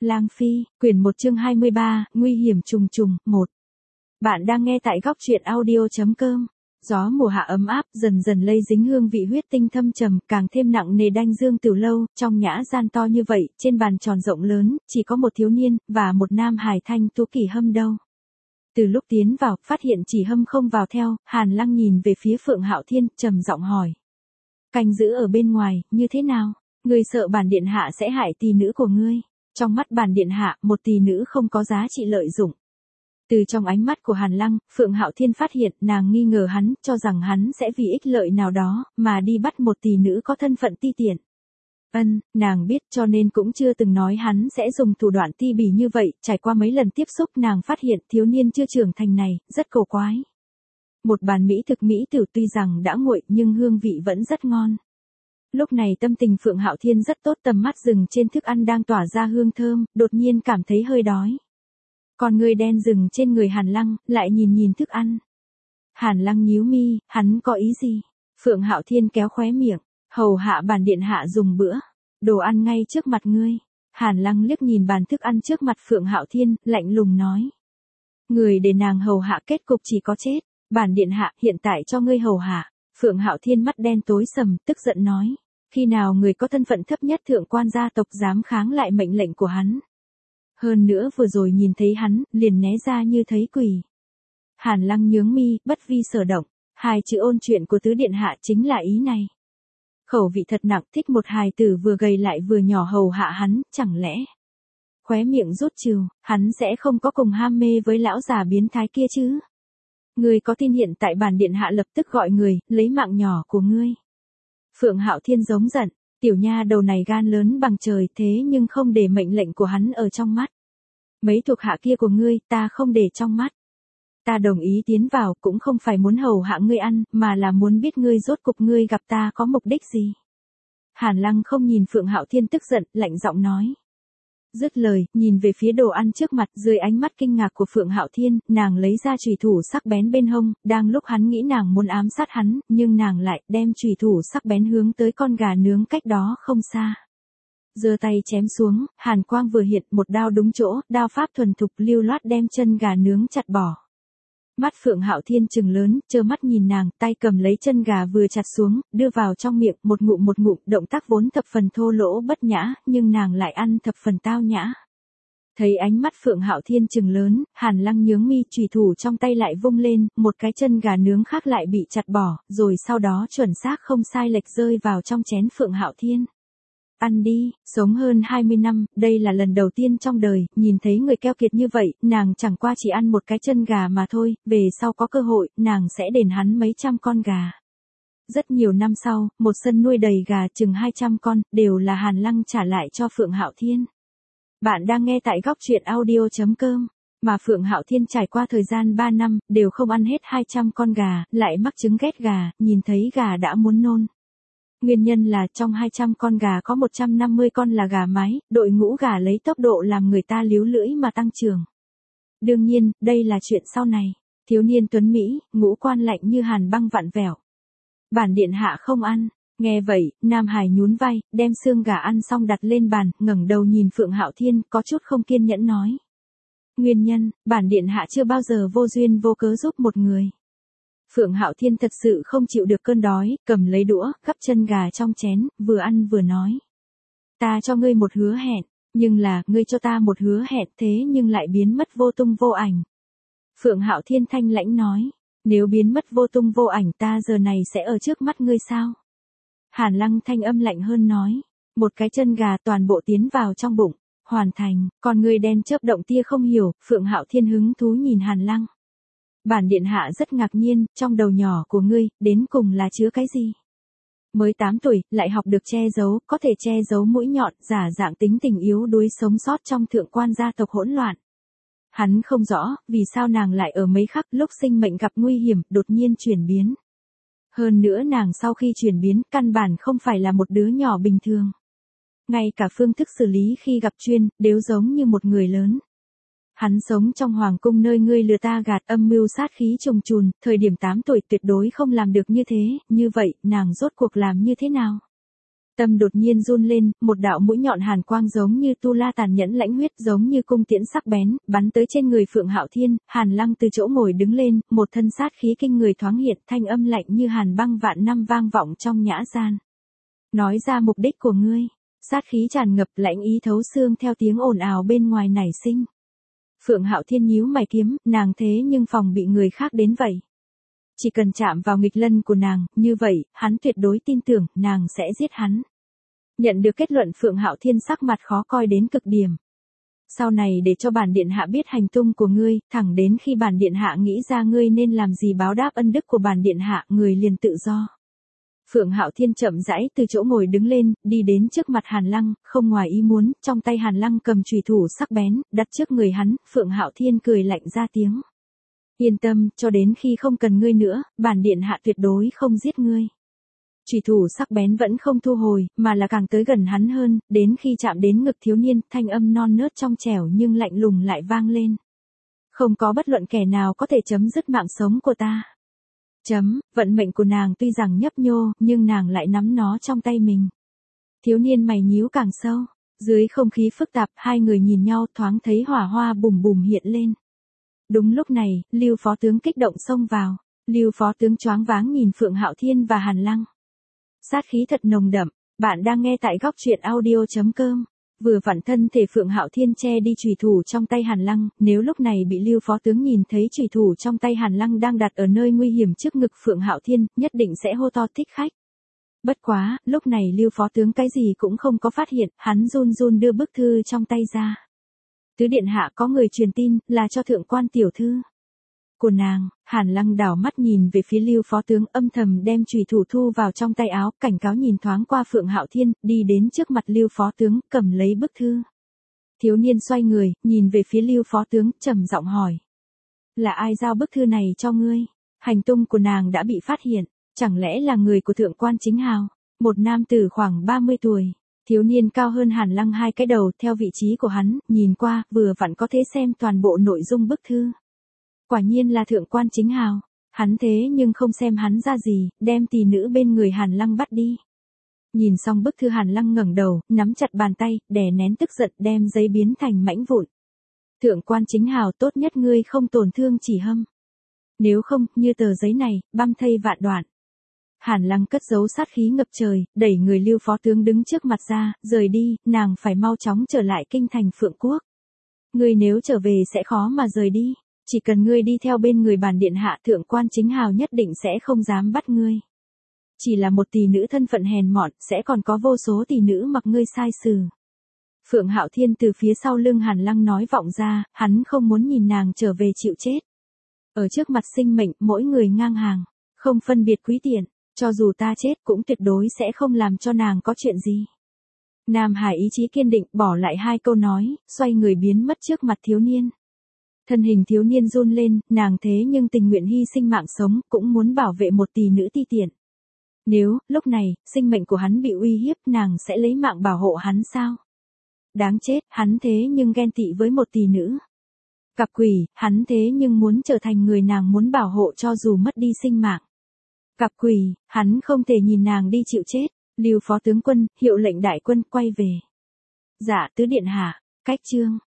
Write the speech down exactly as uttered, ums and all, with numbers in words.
Lang Phi, quyển một chương hai mươi ba, nguy hiểm trùng trùng, một. Bạn đang nghe tại góc truyện audio.com. Gió mùa hạ ấm áp dần dần lây dính hương vị huyết tinh thâm trầm, càng thêm nặng nề đanh dương tiểu lâu, trong nhã gian to như vậy, trên bàn tròn rộng lớn, chỉ có một thiếu niên, và một nam hài thanh tú kỳ hâm đâu. Từ lúc tiến vào, phát hiện chỉ hâm không vào theo, Hàn Lăng nhìn về phía Phượng Hạo Thiên, trầm giọng hỏi. Canh giữ ở bên ngoài, như thế nào? Ngươi sợ bản điện hạ sẽ hại tỷ nữ của ngươi. Trong mắt bản điện hạ, một tỷ nữ không có giá trị lợi dụng. Từ trong ánh mắt của Hàn Lăng, Phượng Hạo Thiên phát hiện nàng nghi ngờ hắn, cho rằng hắn sẽ vì ích lợi nào đó, mà đi bắt một tỷ nữ có thân phận ti tiện. Ân, nàng biết cho nên cũng chưa từng nói hắn sẽ dùng thủ đoạn ti bỉ như vậy, trải qua mấy lần tiếp xúc nàng phát hiện thiếu niên chưa trưởng thành này, rất cổ quái. Một bàn mỹ thực mỹ tử tuy rằng đã nguội nhưng hương vị vẫn rất ngon. Lúc này tâm tình Phượng Hạo Thiên rất tốt, tầm mắt dừng trên thức ăn đang tỏa ra hương thơm, đột nhiên cảm thấy hơi đói. Còn người đen dừng trên người Hàn Lăng, lại nhìn nhìn thức ăn. Hàn Lăng nhíu mi, hắn có ý gì? Phượng Hạo Thiên kéo khóe miệng, hầu hạ bản điện hạ dùng bữa, đồ ăn ngay trước mặt ngươi. Hàn Lăng liếc nhìn bàn thức ăn trước mặt Phượng Hạo Thiên, lạnh lùng nói. Người để nàng hầu hạ kết cục chỉ có chết, bản điện hạ hiện tại cho ngươi hầu hạ. Phượng Hạo Thiên mắt đen tối sầm, tức giận nói. Khi nào người có thân phận thấp nhất thượng quan gia tộc dám kháng lại mệnh lệnh của hắn? Hơn nữa vừa rồi nhìn thấy hắn, liền né ra như thấy quỷ. Hàn Lăng nhướng mi, bất vi sở động. Hai chữ ôn chuyện của tứ điện hạ chính là ý này. Khẩu vị thật nặng, thích một hài tử vừa gầy lại vừa nhỏ hầu hạ hắn, chẳng lẽ? Khóe miệng rút trừ, hắn sẽ không có cùng ham mê với lão già biến thái kia chứ? Ngươi có tin hiện tại bản điện hạ lập tức gọi người, lấy mạng nhỏ của ngươi. Phượng Hạo Thiên giống giận, tiểu nha đầu này gan lớn bằng trời thế nhưng không để mệnh lệnh của hắn ở trong mắt. Mấy thuộc hạ kia của ngươi ta không để trong mắt. Ta đồng ý tiến vào cũng không phải muốn hầu hạ ngươi ăn, mà là muốn biết ngươi rốt cục ngươi gặp ta có mục đích gì. Hàn Lăng không nhìn Phượng Hạo Thiên tức giận, lạnh giọng nói. Dứt lời, nhìn về phía đồ ăn trước mặt, dưới ánh mắt kinh ngạc của Phượng Hạo Thiên, nàng lấy ra chùy thủ sắc bén bên hông, đang lúc hắn nghĩ nàng muốn ám sát hắn, nhưng nàng lại đem chùy thủ sắc bén hướng tới con gà nướng cách đó không xa. Giơ tay chém xuống, hàn quang vừa hiện, một đao đúng chỗ, đao pháp thuần thục lưu loát đem chân gà nướng chặt bỏ. Mắt Phượng Hạo Thiên trừng lớn, trơ mắt nhìn nàng, tay cầm lấy chân gà vừa chặt xuống, đưa vào trong miệng, một ngụm một ngụm, động tác vốn thập phần thô lỗ bất nhã, nhưng nàng lại ăn thập phần tao nhã. Thấy ánh mắt Phượng Hạo Thiên trừng lớn, Hàn Lăng nhướng mi, chùy thủ trong tay lại vung lên, một cái chân gà nướng khác lại bị chặt bỏ, rồi sau đó chuẩn xác không sai lệch rơi vào trong chén Phượng Hạo Thiên. Ăn đi, sống hơn hai mươi năm, đây là lần đầu tiên trong đời, nhìn thấy người keo kiệt như vậy, nàng chẳng qua chỉ ăn một cái chân gà mà thôi, về sau có cơ hội, nàng sẽ đền hắn mấy trăm con gà. Rất nhiều năm sau, một sân nuôi đầy gà chừng hai trăm con, đều là Hàn Lăng trả lại cho Phượng Hạo Thiên. Bạn đang nghe tại góc truyện audio.com, mà Phượng Hạo Thiên trải qua thời gian ba năm, đều không ăn hết hai trăm con gà, lại mắc chứng ghét gà, nhìn thấy gà đã muốn nôn. Nguyên nhân là trong hai trăm con gà có một trăm năm mươi con là gà mái, đội ngũ gà lấy tốc độ làm người ta líu lưỡi mà tăng trưởng. Đương nhiên, đây là chuyện sau này. Thiếu niên tuấn Mỹ, ngũ quan lạnh như hàn băng vặn vẹo. Bản điện hạ không ăn. Nghe vậy, Nam Hải nhún vai, đem xương gà ăn xong đặt lên bàn, ngẩng đầu nhìn Phượng Hạo Thiên, có chút không kiên nhẫn nói. Nguyên nhân, bản điện hạ chưa bao giờ vô duyên vô cớ giúp một người. Phượng Hạo Thiên thật sự không chịu được cơn đói, cầm lấy đũa, gắp chân gà trong chén, vừa ăn vừa nói. Ta cho ngươi một hứa hẹn, nhưng là, ngươi cho ta một hứa hẹn thế nhưng lại biến mất vô tung vô ảnh. Phượng Hạo Thiên thanh lãnh nói, nếu biến mất vô tung vô ảnh ta giờ này sẽ ở trước mắt ngươi sao? Hàn Lăng thanh âm lạnh hơn nói, một cái chân gà toàn bộ tiến vào trong bụng, hoàn thành, còn người đen chớp động tia không hiểu, Phượng Hạo Thiên hứng thú nhìn Hàn Lăng. Bản điện hạ rất ngạc nhiên, trong đầu nhỏ của ngươi, đến cùng là chứa cái gì? Mới tám tuổi, lại học được che giấu, có thể che giấu mũi nhọn, giả dạng tính tình yếu đuối sống sót trong thượng quan gia tộc hỗn loạn. Hắn không rõ, vì sao nàng lại ở mấy khắc lúc sinh mệnh gặp nguy hiểm, đột nhiên chuyển biến. Hơn nữa nàng sau khi chuyển biến, căn bản không phải là một đứa nhỏ bình thường. Ngay cả phương thức xử lý khi gặp chuyên, đều giống như một người lớn. Hắn sống trong hoàng cung nơi ngươi lừa ta gạt, âm mưu sát khí trùng trùn, thời điểm tám tuổi tuyệt đối không làm được như thế, như vậy, nàng rốt cuộc làm như thế nào? Tâm đột nhiên run lên, một đạo mũi nhọn hàn quang giống như tu la tàn nhẫn lãnh huyết, giống như cung tiễn sắc bén, bắn tới trên người Phượng Hạo Thiên. Hàn Lăng từ chỗ ngồi đứng lên, một thân sát khí kinh người thoáng hiện, thanh âm lạnh như hàn băng vạn năm vang vọng trong nhã gian. Nói ra mục đích của ngươi. Sát khí tràn ngập, lãnh ý thấu xương theo tiếng ồn ào bên ngoài nảy sinh. Phượng Hạo Thiên nhíu mày kiếm, nàng thế nhưng phòng bị người khác đến vậy. Chỉ cần chạm vào nghịch lân của nàng, như vậy, hắn tuyệt đối tin tưởng, nàng sẽ giết hắn. Nhận được kết luận, Phượng Hạo Thiên sắc mặt khó coi đến cực điểm. Sau này để cho bản điện hạ biết hành tung của ngươi, thẳng đến khi bản điện hạ nghĩ ra ngươi nên làm gì báo đáp ân đức của bản điện hạ, người liền tự do. Phượng Hạo Thiên chậm rãi từ chỗ ngồi đứng lên, đi đến trước mặt Hàn Lăng, không ngoài ý muốn, trong tay Hàn Lăng cầm chùy thủ sắc bén, đặt trước người hắn. Phượng Hạo Thiên cười lạnh ra tiếng. Yên tâm, cho đến khi không cần ngươi nữa, bản điện hạ tuyệt đối không giết ngươi. Chùy thủ sắc bén vẫn không thu hồi, mà là càng tới gần hắn hơn, đến khi chạm đến ngực thiếu niên, thanh âm non nớt trong trẻo nhưng lạnh lùng lại vang lên. Không có bất luận kẻ nào có thể chấm dứt mạng sống của ta. Chấm, vận mệnh của nàng tuy rằng nhấp nhô, nhưng nàng lại nắm nó trong tay mình. Thiếu niên mày nhíu càng sâu, dưới không khí phức tạp, hai người nhìn nhau thoáng thấy hỏa hoa bùm bùm hiện lên. Đúng lúc này, Lưu phó tướng kích động xông vào. Lưu phó tướng choáng váng nhìn Phượng Hạo Thiên và Hàn Lăng. Sát khí thật nồng đậm. Bạn đang nghe tại góc truyện audio chấm com. Vừa vặn thân thể Phượng Hạo Thiên che đi chùy thủ trong tay Hàn Lăng, nếu lúc này bị Lưu phó tướng nhìn thấy chùy thủ trong tay Hàn Lăng đang đặt ở nơi nguy hiểm trước ngực Phượng Hạo Thiên, nhất định sẽ hô to thích khách. Bất quá, lúc này Lưu phó tướng cái gì cũng không có phát hiện, hắn run run đưa bức thư trong tay ra. Tứ điện hạ có người truyền tin, là cho thượng quan tiểu thư của nàng. Hàn Lăng đảo mắt nhìn về phía Lưu phó tướng, âm thầm đem chùy thủ thu vào trong tay áo, cảnh cáo nhìn thoáng qua Phượng Hạo Thiên, đi đến trước mặt Lưu phó tướng, cầm lấy bức thư. Thiếu niên xoay người, nhìn về phía Lưu phó tướng, trầm giọng hỏi: là ai giao bức thư này cho ngươi? Hành tung của nàng đã bị phát hiện, chẳng lẽ là người của thượng quan Chính Hào? Một nam tử khoảng ba mươi tuổi. Thiếu niên cao hơn Hàn Lăng hai cái đầu, theo vị trí của hắn, nhìn qua, vừa vặn có thể xem toàn bộ nội dung bức thư. Quả nhiên là thượng quan Chính Hào. Hắn thế nhưng không xem hắn ra gì, đem tỷ nữ bên người Hàn Lăng bắt đi. Nhìn xong bức thư, Hàn Lăng ngẩng đầu, nắm chặt bàn tay, đè nén tức giận, đem giấy biến thành mảnh vụn. Thượng quan Chính Hào, tốt nhất ngươi không tổn thương Chỉ Hâm. Nếu không, như tờ giấy này, băm thây vạn đoạn. Hàn Lăng cất giấu sát khí ngập trời, đẩy người Lưu phó tướng đứng trước mặt ra, rời đi, nàng phải mau chóng trở lại kinh thành Phượng Quốc. Ngươi nếu trở về sẽ khó mà rời đi, chỉ cần ngươi đi theo bên người bản điện hạ, thượng quan Chính Hào nhất định sẽ không dám bắt ngươi. Chỉ là một tỷ nữ thân phận hèn mọn, sẽ còn có vô số tỷ nữ mặc ngươi sai xử. Phượng Hạo Thiên từ phía sau lưng Hàn Lăng nói vọng ra, hắn không muốn nhìn nàng trở về chịu chết. Ở trước mặt sinh mệnh, mỗi người ngang hàng, không phân biệt quý tiện. Cho dù ta chết cũng tuyệt đối sẽ không làm cho nàng có chuyện gì. Nam Hải ý chí kiên định, bỏ lại hai câu nói, xoay người biến mất trước mặt thiếu niên. Thân hình thiếu niên run lên, nàng thế nhưng tình nguyện hy sinh mạng sống, cũng muốn bảo vệ một tỷ nữ ti tiện. Nếu, lúc này, sinh mệnh của hắn bị uy hiếp, nàng sẽ lấy mạng bảo hộ hắn sao? Đáng chết, hắn thế nhưng ghen tị với một tỷ nữ. Cặp quỷ, hắn thế nhưng muốn trở thành người nàng muốn bảo hộ cho dù mất đi sinh mạng. Cặp quỷ, hắn không thể nhìn nàng đi chịu chết. Lưu phó tướng quân, hiệu lệnh đại quân, quay về. Dạ tứ điện hạ. Cách chương